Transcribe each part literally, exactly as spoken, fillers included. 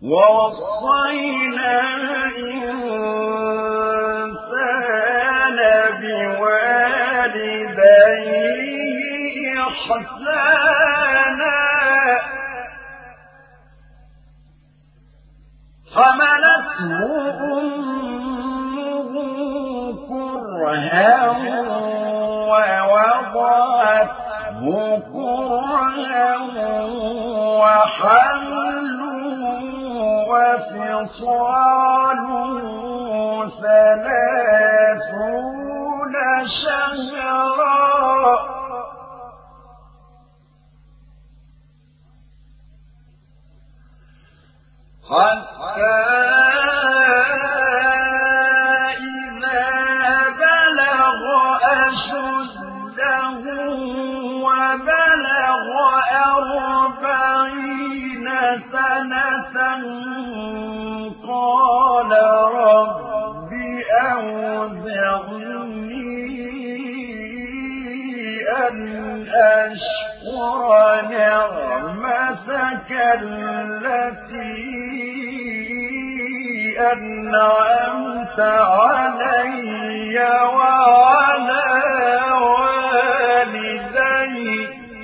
ووصينا الإنسان بوالديه إحسانا حملته أمه كرها ووضعته كرها وحمله وفصاله ثلاثون شهرا حتى إذا بلغ أشده وبلغ أربعين سنة قال رب أوزعني أن أشكر نعمتك التي أنعمت علي وعلى والدي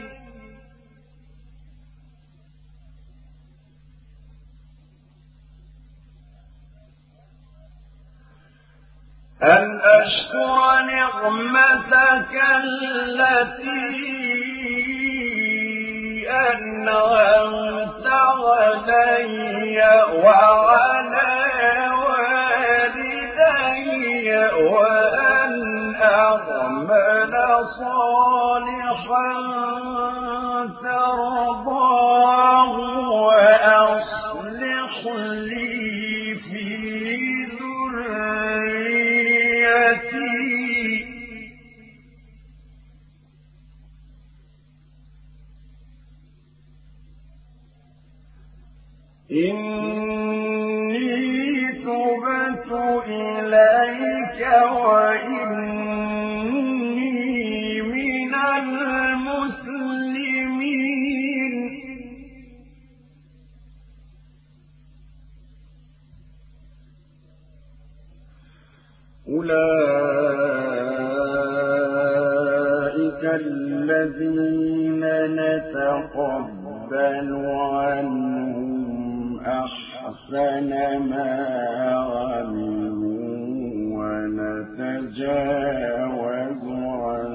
أن أشكر نعمتك التي أنعمت علي وعلى والدي وأن أعمل صالحا ترضاه وأصلح لي في ذريتي إني تبت إليك وإني من المسلمين أولئك الذين نتقبل عنهم أحسن ما عملوا ونتجاوز عن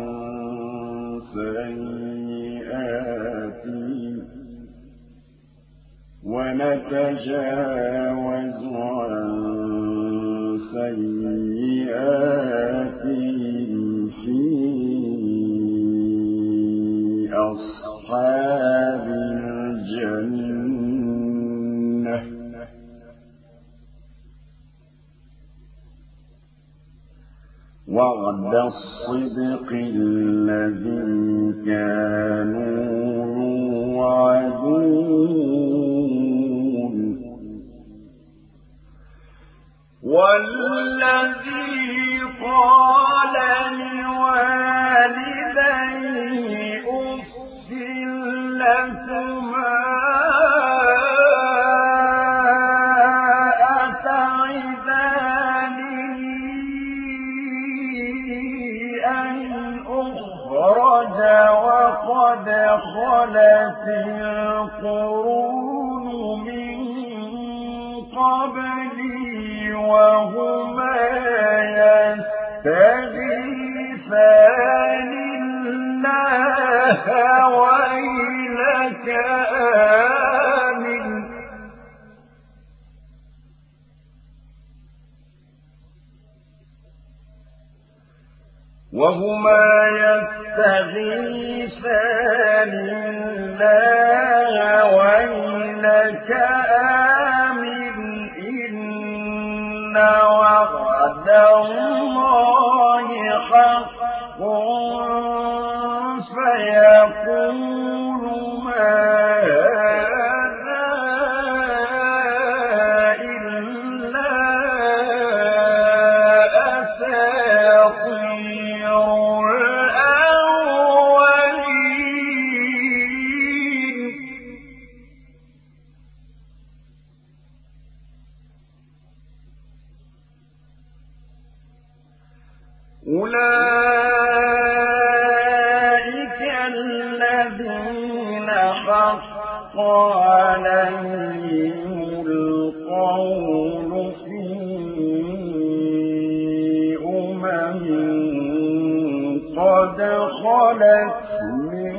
سيئاتهم ونتجاوز عن سيئاتهم في أصحاب الجنة وعد الصدق الذي كانوا يوعدون والذي قال لوالديه أف لكما أتعدانني أن أخرج وقد خلت القرون من قبلي وهما يستغيثان الله ويلك آمن وهما يستغيثان الله ويلك آمن إن وعد الله حق فيقول ما هذا إلا أساطير الأولين أولئك الذين حق عليهم القول في أمم قد خلت من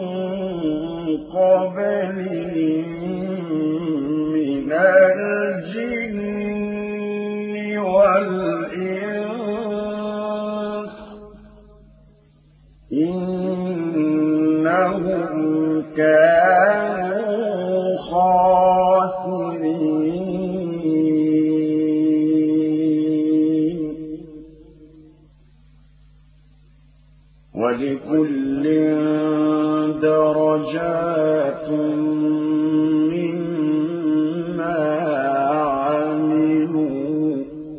قبلهم من الجن والإنس إنهم كانوا خاسرين ولكل درجات مما عملوا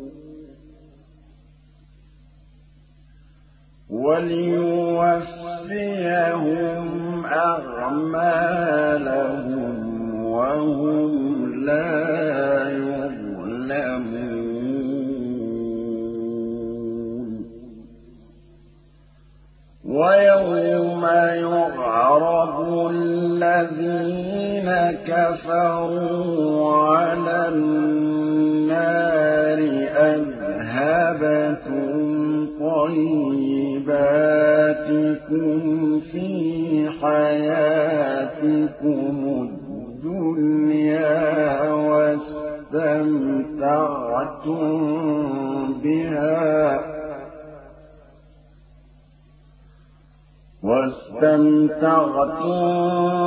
وليوفيهم أعمالهم وهم لا يظلمون ويوم يعرض الذين كفروا على النار أذهبتم طيباتكم في حياتكم الدنيا واستمتعتم بها واستمتعتم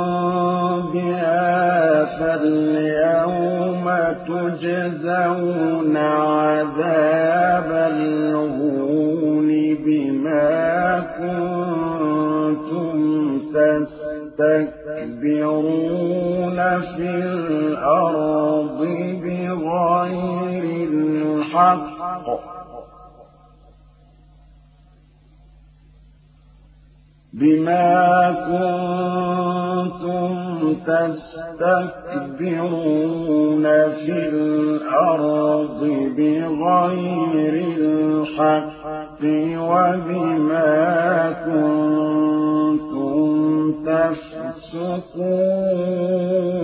بها فاليوم تجزون عذاب الهون بما كنتم تستكبرون في الأرض بغير الحق بما كنتم تستكبرون في الأرض بغير الحق وبما كنتم تفسقون